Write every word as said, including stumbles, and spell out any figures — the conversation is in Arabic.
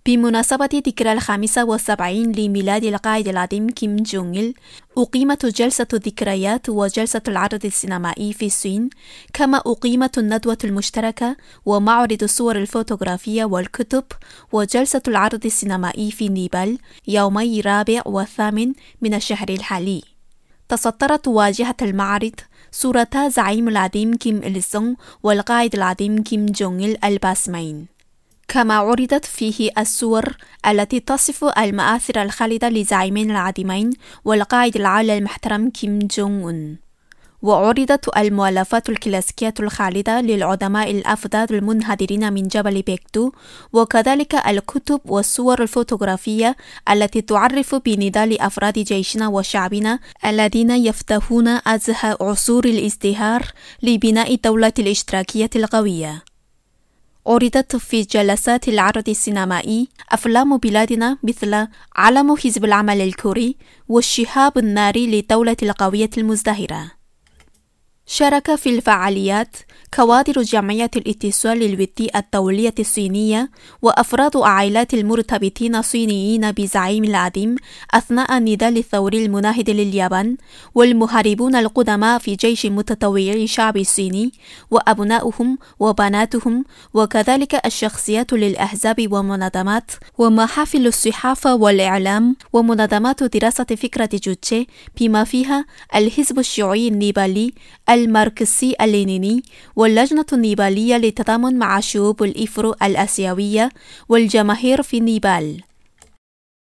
بمناسبة ذكرى الخامسة والسبعين لميلاد القائد العظيم كيم جونغ إل، أقيمت جلسة ذكريات وجلسة العرض السينمائي في الصين، كما أقيمت الندوة المشتركة ومعرض الصور الفوتوغرافية والكتب وجلسة العرض السينمائي في نيبال يومي الرابع والثامن من الشهر الحالي. تسطرت واجهة المعرض صورتا زعيم العظيم كيم إل سونغ والقائد العظيم كيم جونغ إل الباسمين، كما عرضت فيه الصور التي تصف المآثر الخالدة لزعيمين العظيمين والقائد العالي المحترم كيم جونغ أون، وعرضت المؤلفات الكلاسيكية الخالدة للعظماء الأفضل المنحدرين من جبل بيكتو، وكذلك الكتب والصور الفوتوغرافية التي تعرف بنضال أفراد جيشنا وشعبنا الذين يفتحون أزهى عصور الازدهار لبناء الدولة الاشتراكية القوية. عرضت في جلسات العرض السينمائي أفلام بلادنا مثل علم حزب العمل الكوري والشهاب الناري للدولة القوية المزدهرة. شارك في الفعاليات كوادر جمعية الاتصال الودي الدولية الصينية وأفراد عائلات المرتبطين الصينيين بزعيم العظيم أثناء النضال الثوري المناهض لليابان، والمحاربون القدماء في جيش متطوعي الشعب الصيني وأبناؤهم وبناتهم، وكذلك الشخصيات للأحزاب ومنظمات ومحافل الصحافة والإعلام ومنظمات دراسة فكرة جوتشي، بما فيها الحزب الشيوعي النيبالي الماركسي اللينيني واللجنة النيبالية للتضامن مع الشعوب الإفرو الآسيوية والجماهير في نيبال.